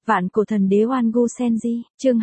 Vạn cổ thần đế Oan Gu Senji, chương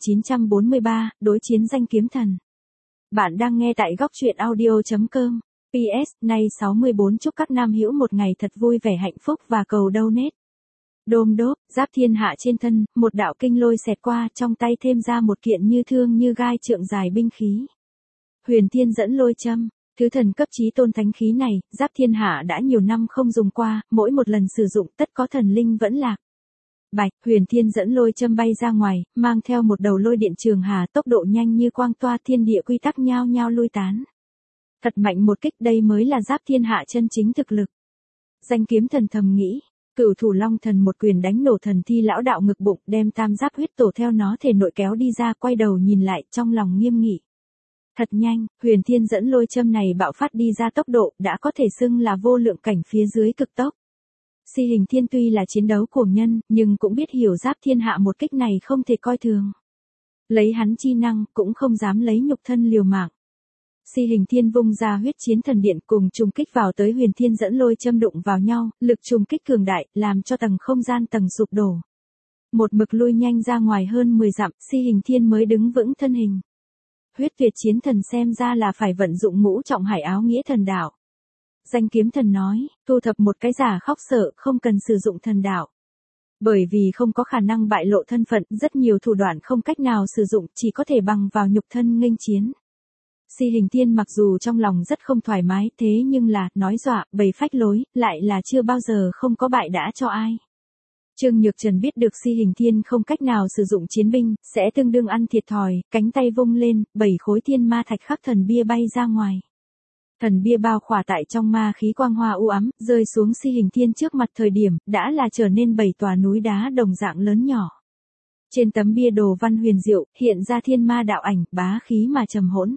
2943, đối chiến danh kiếm thần. Bạn đang nghe tại góc truyện audio.com. PS, nay 64 chúc các nam hữu một ngày thật vui vẻ hạnh phúc và cầu donate. Đôm đốp, giáp thiên hạ trên thân, một đạo kinh lôi xẹt qua, trong tay thêm ra một kiện như thương như gai trượng dài binh khí. Huyền Thiên dẫn lôi châm. Thứ thần cấp chí tôn thánh khí này, giáp thiên hạ đã nhiều năm không dùng qua, mỗi một lần sử dụng tất có thần linh vẫn lạc. Bạch, Huyền Thiên dẫn lôi châm bay ra ngoài, mang theo một đầu lôi điện trường hà tốc độ nhanh như quang toa, thiên địa quy tắc nhao nhao lui tán. Thật mạnh một kích, đây mới là giáp thiên hạ chân chính thực lực. Danh kiếm thần thầm nghĩ, Cửu Thủ Long thần một quyền đánh nổ thần thi lão đạo ngực bụng, đem tam giáp huyết tổ theo nó thể nội kéo đi ra, quay đầu nhìn lại, trong lòng nghiêm nghị. Thật nhanh, Huyền Thiên dẫn lôi châm này bạo phát đi ra tốc độ, đã có thể xưng là vô lượng cảnh phía dưới cực tốc. Si Hình Thiên tuy là chiến đấu cuồng nhân, nhưng cũng biết hiểu giáp thiên hạ một kích này không thể coi thường. Lấy hắn chi năng, cũng không dám lấy nhục thân liều mạng. Si Hình Thiên vung ra huyết chiến thần điện cùng trùng kích vào tới Huyền Thiên dẫn lôi châm đụng vào nhau, lực trùng kích cường đại, làm cho tầng không gian tầng sụp đổ. Một mực lui nhanh ra ngoài hơn 10 dặm, Si Hình Thiên mới đứng vững thân hình. Huyết tuyệt chiến thần xem ra là phải vận dụng ngũ trọng hải áo nghĩa thần đạo. Danh kiếm thần nói, thu thập một cái giả khóc sợ, không cần sử dụng thần đạo. Bởi vì không có khả năng bại lộ thân phận, rất nhiều thủ đoạn không cách nào sử dụng, chỉ có thể bằng vào nhục thân nghênh chiến. Si Hình Thiên mặc dù trong lòng rất không thoải mái, thế nhưng là, nói dọa, bày phách lối, lại là chưa bao giờ không có bại đã cho ai. Trương Nhược Trần biết được Si Hình Thiên không cách nào sử dụng chiến binh, sẽ tương đương ăn thiệt thòi, cánh tay vung lên, 7 khối thiên ma thạch khắc thần bia bay ra ngoài. Thần bia bao khỏa tại trong ma khí quang hoa u ám, rơi xuống Si Hình Thiên trước mặt thời điểm, đã là trở nên 7 tòa núi đá đồng dạng lớn nhỏ. Trên tấm bia đồ văn huyền diệu, hiện ra thiên ma đạo ảnh, bá khí mà trầm hỗn.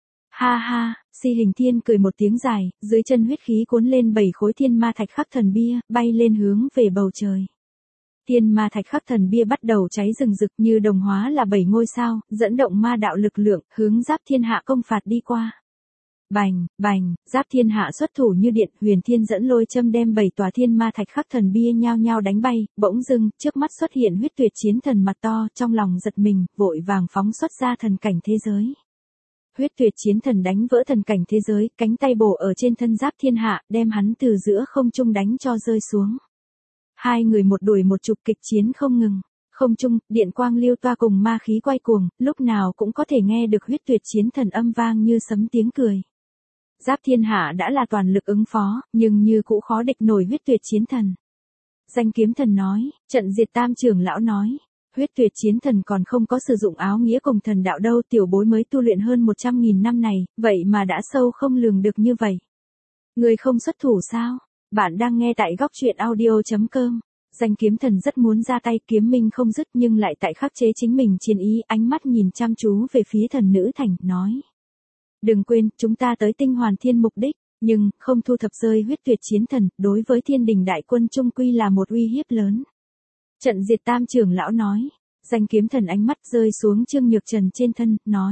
Ha ha, Si Hình Thiên cười một tiếng dài, dưới chân huyết khí cuốn lên 7 khối thiên ma thạch khắc thần bia, bay lên hướng về bầu trời. Thiên ma thạch khắc thần bia bắt đầu cháy rừng rực như đồng hóa là 7 ngôi sao, dẫn động ma đạo lực lượng, hướng giáp thiên hạ công phạt đi qua. Bành, bành, giáp thiên hạ xuất thủ như điện, Huyền Thiên dẫn lôi châm đem 7 tòa thiên ma thạch khắc thần bia nhao nhao đánh bay, bỗng dưng, trước mắt xuất hiện huyết tuyệt chiến thần mặt to, trong lòng giật mình, vội vàng phóng xuất ra thần cảnh thế giới. Huyết tuyệt chiến thần đánh vỡ thần cảnh thế giới, cánh tay bổ ở trên thân giáp thiên hạ, đem hắn từ giữa không trung đánh cho rơi xuống. Hai người một đuổi một chục kịch chiến không ngừng. Không trung, điện quang lưu toa cùng ma khí quay cuồng, lúc nào cũng có thể nghe được huyết tuyệt chiến thần âm vang như sấm tiếng cười. Giáp thiên hạ đã là toàn lực ứng phó, nhưng như cũ khó địch nổi huyết tuyệt chiến thần. Danh kiếm thần nói, trận diệt tam trưởng lão nói, huyết tuyệt chiến thần còn không có sử dụng áo nghĩa cùng thần đạo đâu, tiểu bối mới tu luyện hơn 100.000 năm này, vậy mà đã sâu không lường được như vậy. Người không xuất thủ sao? Bạn đang nghe tại góc truyện audio.com. Danh kiếm thần rất muốn ra tay, kiếm minh không dứt nhưng lại tại khắc chế chính mình chiến ý, ánh mắt nhìn chăm chú về phía thần nữ thành, nói. Đừng quên, chúng ta tới tinh hoàn thiên mục đích, nhưng, không thu thập rơi huyết tuyệt chiến thần, đối với thiên đình đại quân trung quy là một uy hiếp lớn. Trận diệt tam trưởng lão nói. Danh kiếm thần ánh mắt rơi xuống Trương Nhược Trần trên thân, nói.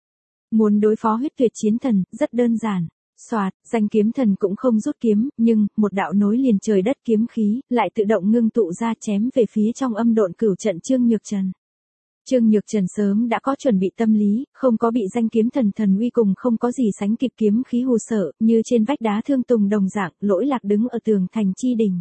Muốn đối phó huyết tuyệt chiến thần, rất đơn giản. Soạt, danh kiếm thần cũng không rút kiếm, nhưng, một đạo nối liền trời đất kiếm khí, lại tự động ngưng tụ ra chém về phía trong âm độn cửu trận Trương Nhược Trần. Trương Nhược Trần sớm đã có chuẩn bị tâm lý, không có bị danh kiếm thần thần uy cùng không có gì sánh kịp kiếm khí hù sợ, như trên vách đá thương tùng đồng dạng, lỗi lạc đứng ở tường thành chi đỉnh.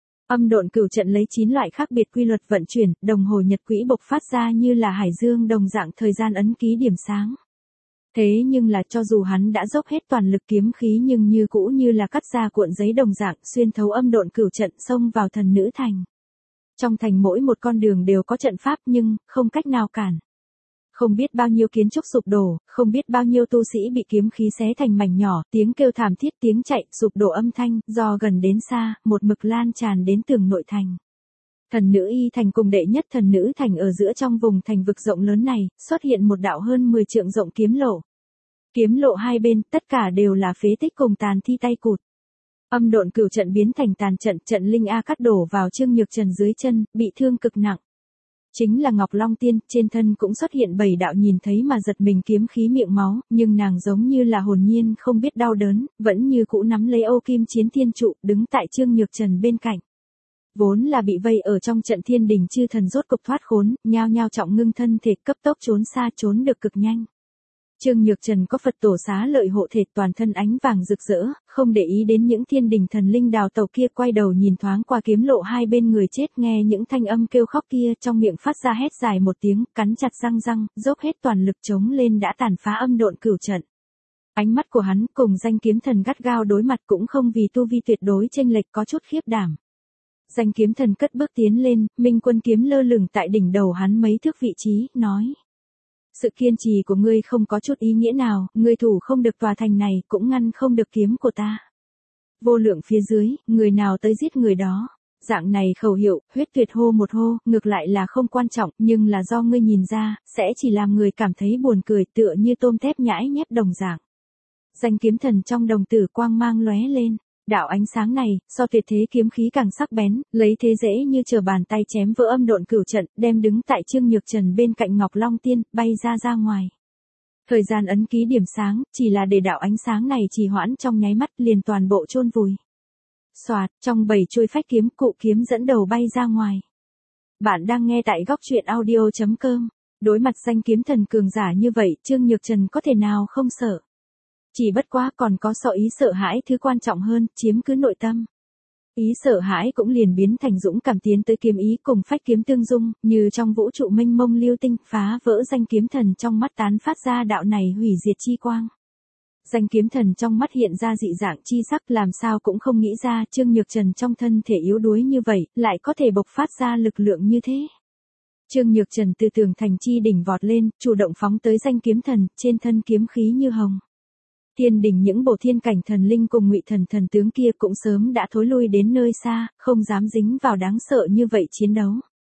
Âm độn cửu trận lấy 9 loại khác biệt quy luật vận chuyển, đồng hồ nhật quỹ bộc phát ra như là hải dương đồng dạng thời gian ấn ký điểm sáng. Thế nhưng là cho dù hắn đã dốc hết toàn lực kiếm khí nhưng như cũ như là cắt ra cuộn giấy đồng dạng xuyên thấu âm độn cửu trận xông vào thần nữ thành. Trong thành mỗi một con đường đều có trận pháp nhưng không cách nào cản. Không biết bao nhiêu kiến trúc sụp đổ, không biết bao nhiêu tu sĩ bị kiếm khí xé thành mảnh nhỏ, tiếng kêu thảm thiết, tiếng chạy, sụp đổ âm thanh, do gần đến xa, một mực lan tràn đến tường nội thành. Thần nữ y thành cùng đệ nhất thần nữ thành ở giữa trong vùng thành vực rộng lớn này, xuất hiện một đạo hơn 10 trượng rộng kiếm lộ. Kiếm lộ hai bên, tất cả đều là phế tích cùng tàn thi tay cụt. Âm độn cửu trận biến thành tàn trận, trận linh A cắt đổ vào Trương Nhược Trần dưới chân, bị thương cực nặng. Chính là Ngọc Long Tiên, trên thân cũng xuất hiện 7 đạo nhìn thấy mà giật mình kiếm khí miệng máu, nhưng nàng giống như là hồn nhiên không biết đau đớn, vẫn như cũ nắm lấy Âu Kim Chiến Thiên Trụ, đứng tại Trương Nhược Trần bên cạnh. Vốn là bị vây ở trong trận thiên đình chư thần rốt cục thoát khốn, nhao nhao trọng ngưng thân thể cấp tốc trốn xa, trốn được cực nhanh. Trương Nhược Trần có Phật tổ xá lợi hộ thể, toàn thân ánh vàng rực rỡ, không để ý đến những thiên đình thần linh đào tẩu kia, quay đầu nhìn thoáng qua kiếm lộ hai bên người chết, nghe những thanh âm kêu khóc kia, trong miệng phát ra hét dài một tiếng, cắn chặt răng, dốc hết toàn lực chống lên đã tàn phá âm độn cửu trận. Ánh mắt của hắn cùng danh kiếm thần gắt gao đối mặt, cũng không vì tu vi tuyệt đối chênh lệch có chút khiếp đảm. Danh kiếm thần cất bước tiến lên, Minh Quân kiếm lơ lửng tại đỉnh đầu hắn mấy thước vị trí, nói: sự kiên trì của ngươi không có chút ý nghĩa nào, ngươi thủ không được tòa thành này, cũng ngăn không được kiếm của ta. Vô lượng phía dưới, người nào tới giết người đó. Dạng này khẩu hiệu, huyết tuyệt hô một hô, ngược lại là không quan trọng, nhưng là do ngươi nhìn ra, sẽ chỉ làm người cảm thấy buồn cười, tựa như tôm tép nhãi nhép đồng dạng. Danh kiếm thần trong đồng tử quang mang lóe lên. Đạo ánh sáng này, so tuyệt thế kiếm khí càng sắc bén, lấy thế dễ như trở bàn tay chém vỡ âm độn cửu trận, đem đứng tại Trương Nhược Trần bên cạnh Ngọc Long Tiên, bay ra ngoài. Thời gian ấn ký điểm sáng, chỉ là để đạo ánh sáng này trì hoãn trong nháy mắt, liền toàn bộ chôn vùi. Soạt, trong 7 chuôi phách kiếm, cụ kiếm dẫn đầu bay ra ngoài. Bạn đang nghe tại góc truyện audio.com. Đối mặt danh kiếm thần cường giả như vậy, Trương Nhược Trần có thể nào không sợ? Chỉ bất quá còn có so ý sợ hãi thứ quan trọng hơn, chiếm cứ nội tâm. Ý sợ hãi cũng liền biến thành dũng cảm tiến tới kiếm ý cùng phách kiếm tương dung, như trong vũ trụ mênh mông lưu tinh, phá vỡ danh kiếm thần trong mắt tán phát ra đạo này hủy diệt chi quang. Danh kiếm thần trong mắt hiện ra dị dạng chi sắc, làm sao cũng không nghĩ ra Trương Nhược Trần trong thân thể yếu đuối như vậy, lại có thể bộc phát ra lực lượng như thế. Trương Nhược Trần từ tường thành chi đỉnh vọt lên, chủ động phóng tới danh kiếm thần, trên thân kiếm khí như hồng. Thiên đình những bộ thiên cảnh thần linh cùng Ngụy thần thần tướng kia cũng sớm đã thối lui đến nơi xa, không dám dính vào đáng sợ như vậy chiến đấu.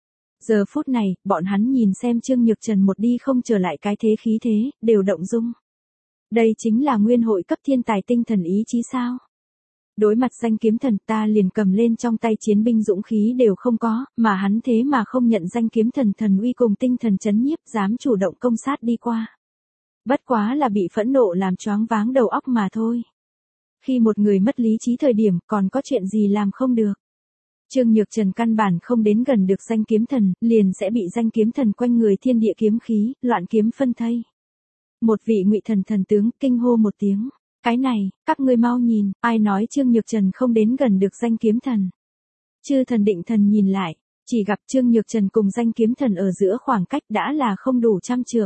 Giờ phút này, bọn hắn nhìn xem Trương Nhược Trần một đi không trở lại cái thế khí thế, đều động dung. Đây chính là nguyên hội cấp thiên tài tinh thần ý chí sao? Đối mặt danh kiếm thần, ta liền cầm lên trong tay chiến binh dũng khí đều không có, mà hắn thế mà không nhận danh kiếm thần thần uy cùng tinh thần chấn nhiếp, dám chủ động công sát đi qua. Bất quá là bị phẫn nộ làm choáng váng đầu óc mà thôi. Khi một người mất lý trí thời điểm, còn có chuyện gì làm không được. Trương Nhược Trần căn bản không đến gần được danh kiếm thần, liền sẽ bị danh kiếm thần quanh người thiên địa kiếm khí, loạn kiếm phân thây. Một vị Ngụy thần thần tướng kinh hô một tiếng. Cái này, các ngươi mau nhìn, ai nói Trương Nhược Trần không đến gần được danh kiếm thần. Chư thần định thần nhìn lại, chỉ gặp Trương Nhược Trần cùng danh kiếm thần ở giữa khoảng cách đã là không đủ 100 trượng.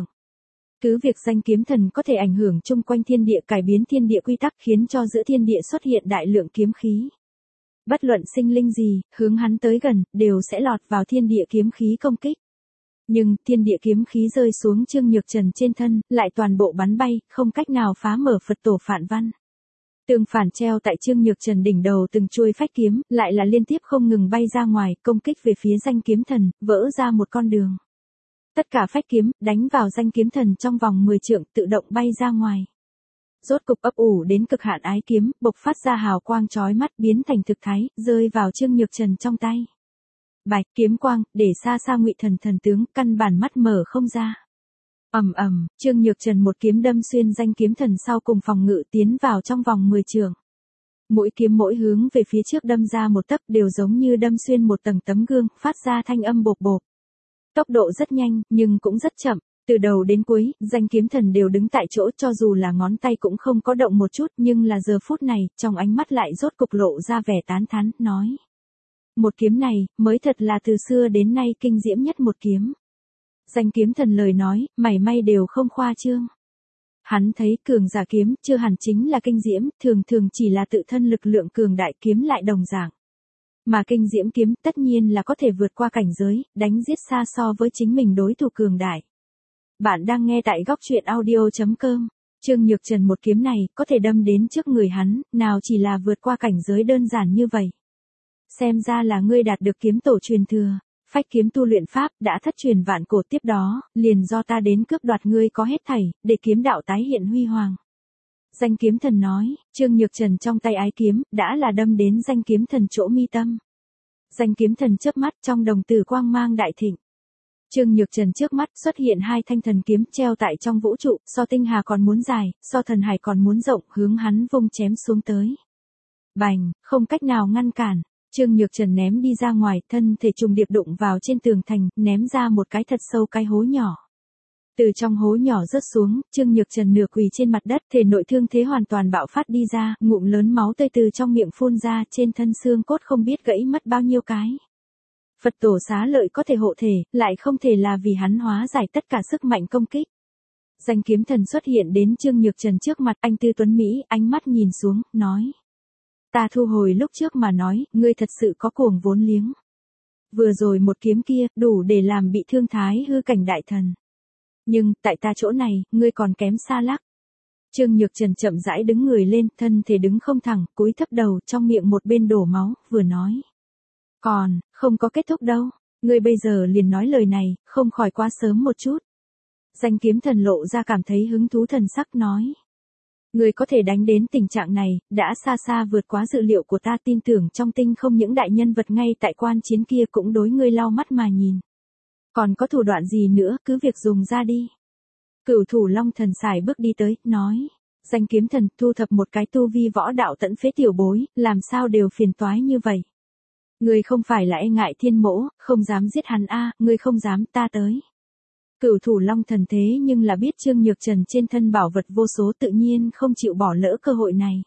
Cứ việc danh kiếm thần có thể ảnh hưởng chung quanh thiên địa, cải biến thiên địa quy tắc, khiến cho giữa thiên địa xuất hiện đại lượng kiếm khí. Bất luận sinh linh gì, hướng hắn tới gần, đều sẽ lọt vào thiên địa kiếm khí công kích. Nhưng, thiên địa kiếm khí rơi xuống Trương Nhược Trần trên thân, lại toàn bộ bắn bay, không cách nào phá mở Phật tổ phản văn. Tương phản treo tại Trương Nhược Trần đỉnh đầu từng chuôi phách kiếm, lại là liên tiếp không ngừng bay ra ngoài, công kích về phía danh kiếm thần, vỡ ra một con đường. Tất cả phách kiếm, đánh vào danh kiếm thần trong vòng 10 trượng, tự động bay ra ngoài. Rốt cục ấp ủ đến cực hạn ái kiếm, bộc phát ra hào quang chói mắt, biến thành thực thái, rơi vào Trương Nhược Trần trong tay. Bạch kiếm quang, để xa xa Ngụy thần thần tướng, căn bản mắt mở không ra. Ầm, Trương Nhược Trần một kiếm đâm xuyên danh kiếm thần sau cùng phòng ngự, tiến vào trong vòng 10 trượng. Mỗi kiếm mỗi hướng về phía trước đâm ra một tấc, đều giống như đâm xuyên một tầng tấm gương, phát ra thanh âm bộp bộp. Tốc độ rất nhanh, nhưng cũng rất chậm. Từ đầu đến cuối, danh kiếm thần đều đứng tại chỗ, cho dù là ngón tay cũng không có động một chút, nhưng là giờ phút này, trong ánh mắt lại rốt cục lộ ra vẻ tán thán, nói. Một kiếm này, mới thật là từ xưa đến nay kinh diễm nhất một kiếm. Danh kiếm thần lời nói, mảy may đều không khoa trương. Hắn thấy cường giả kiếm, chưa hẳn chính là kinh diễm, thường chỉ là tự thân lực lượng cường đại, kiếm lại đồng dạng. Mà kinh diễm kiếm tất nhiên là có thể vượt qua cảnh giới, đánh giết xa so với chính mình đối thủ cường đại. Bạn đang nghe tại góc truyện audio.com. Trương Nhược Trần một kiếm này, có thể đâm đến trước người hắn, nào chỉ là vượt qua cảnh giới đơn giản như vậy. Xem ra là ngươi đạt được kiếm tổ truyền thừa, phách kiếm tu luyện pháp, đã thất truyền vạn cổ, tiếp đó, liền do ta đến cướp đoạt ngươi có hết thảy, để kiếm đạo tái hiện huy hoàng. Danh kiếm thần nói, Trương Nhược Trần trong tay ái kiếm, đã là đâm đến danh kiếm thần chỗ mi tâm. Danh kiếm thần chớp mắt, trong đồng tử quang mang đại thịnh. Trương Nhược Trần trước mắt xuất hiện hai thanh thần kiếm treo tại trong vũ trụ, so tinh hà còn muốn dài, so thần hải còn muốn rộng, hướng hắn vung chém xuống tới. Bành, không cách nào ngăn cản. Trương Nhược Trần ném đi ra ngoài, thân thể trùng điệp đụng vào trên tường thành, ném ra một cái thật sâu cái hố nhỏ. Từ trong hố nhỏ rớt xuống, Trương Nhược Trần nửa quỳ trên mặt đất, thể nội thương thế hoàn toàn bạo phát đi ra, ngụm lớn máu tươi từ trong miệng phun ra, trên thân xương cốt không biết gãy mất bao nhiêu cái. Phật tổ xá lợi có thể hộ thể, lại không thể là vì hắn hóa giải tất cả sức mạnh công kích. Danh kiếm thần xuất hiện đến Trương Nhược Trần trước mặt, anh Tư Tuấn Mỹ, ánh mắt nhìn xuống, nói. Ta thu hồi lúc trước mà nói, ngươi thật sự có cuồng vốn liếng. Vừa rồi một kiếm kia, đủ để làm bị thương Thái hư cảnh đại thần. Nhưng, tại ta chỗ này, ngươi còn kém xa lắc. Trương Nhược Trần chậm rãi đứng người lên, thân thể đứng không thẳng, cúi thấp đầu, trong miệng một bên đổ máu, vừa nói. Còn, không có kết thúc đâu, ngươi bây giờ liền nói lời này, không khỏi quá sớm một chút. Danh kiếm thần lộ ra cảm thấy hứng thú thần sắc nói. Ngươi có thể đánh đến tình trạng này, đã xa xa vượt quá dự liệu của ta, tin tưởng trong tinh không những đại nhân vật ngay tại quan chiến kia cũng đối ngươi lau mắt mà nhìn. Còn có thủ đoạn gì nữa, cứ việc dùng ra đi. Cửu Thủ Long thần xài bước đi tới, nói. Danh kiếm thần thu thập một cái tu vi võ đạo tận phế tiểu bối, làm sao đều phiền toái như vậy. Ngươi không phải là e ngại Thiên Mỗ, không dám giết hắn a, ngươi không dám, ta tới. Cửu Thủ Long thần thế nhưng là biết Trương Nhược Trần trên thân bảo vật vô số, tự nhiên không chịu bỏ lỡ cơ hội này.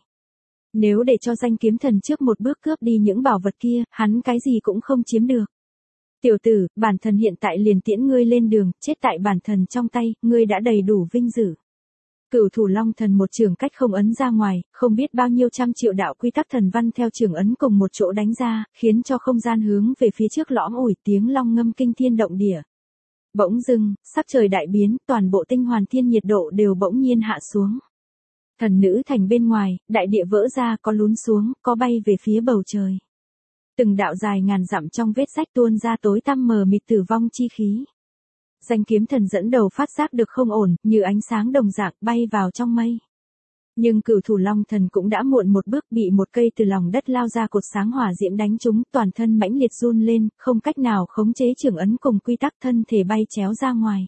Nếu để cho danh kiếm thần trước một bước cướp đi những bảo vật kia, hắn cái gì cũng không chiếm được. Tiểu tử, bản thần hiện tại liền tiễn ngươi lên đường, chết tại bản thần trong tay, ngươi đã đầy đủ vinh dự. Cửu Thủ Long thần một trường cách không ấn ra ngoài, không biết bao nhiêu trăm triệu đạo quy tắc thần văn theo trường ấn cùng một chỗ đánh ra, khiến cho không gian hướng về phía trước lõm ủi, tiếng long ngâm kinh thiên động địa. Bỗng dưng, sắc trời đại biến, toàn bộ tinh hoàn thiên nhiệt độ đều bỗng nhiên hạ xuống. Thần nữ thành bên ngoài, đại địa vỡ ra, có lún xuống, có bay về phía bầu trời. Từng đạo dài ngàn dặm trong vết rách tuôn ra tối tăm mờ mịt tử vong chi khí. Danh kiếm thần dẫn đầu phát giác được không ổn, như ánh sáng đồng dạng bay vào trong mây. Nhưng Cửu Thủ Long thần cũng đã muộn một bước, bị một cây từ lòng đất lao ra cột sáng hỏa diễm đánh trúng, toàn thân mãnh liệt run lên, không cách nào khống chế trường ấn cùng quy tắc, thân thể bay chéo ra ngoài.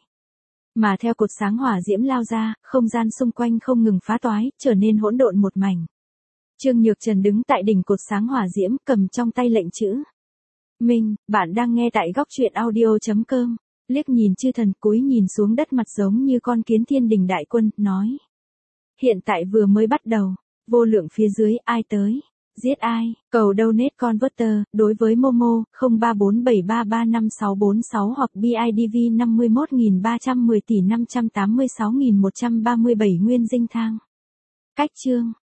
Mà theo cột sáng hỏa diễm lao ra, không gian xung quanh không ngừng phá toái, trở nên hỗn độn một mảnh. Trương Nhược Trần đứng tại đỉnh cột sáng hỏa diễm, cầm trong tay lệnh chữ. Minh, bạn đang nghe tại góc truyện audio.com. Liếc nhìn chư thần, cúi nhìn xuống đất mặt giống như con kiến thiên đình đại quân, nói. Hiện tại vừa mới bắt đầu, vô lượng phía dưới, ai tới? Giết ai? Cầu donate converter, đối với Momo, 0347335646 hoặc BIDV 51310 tỷ 586.137 nguyên dinh thang. Cách chương.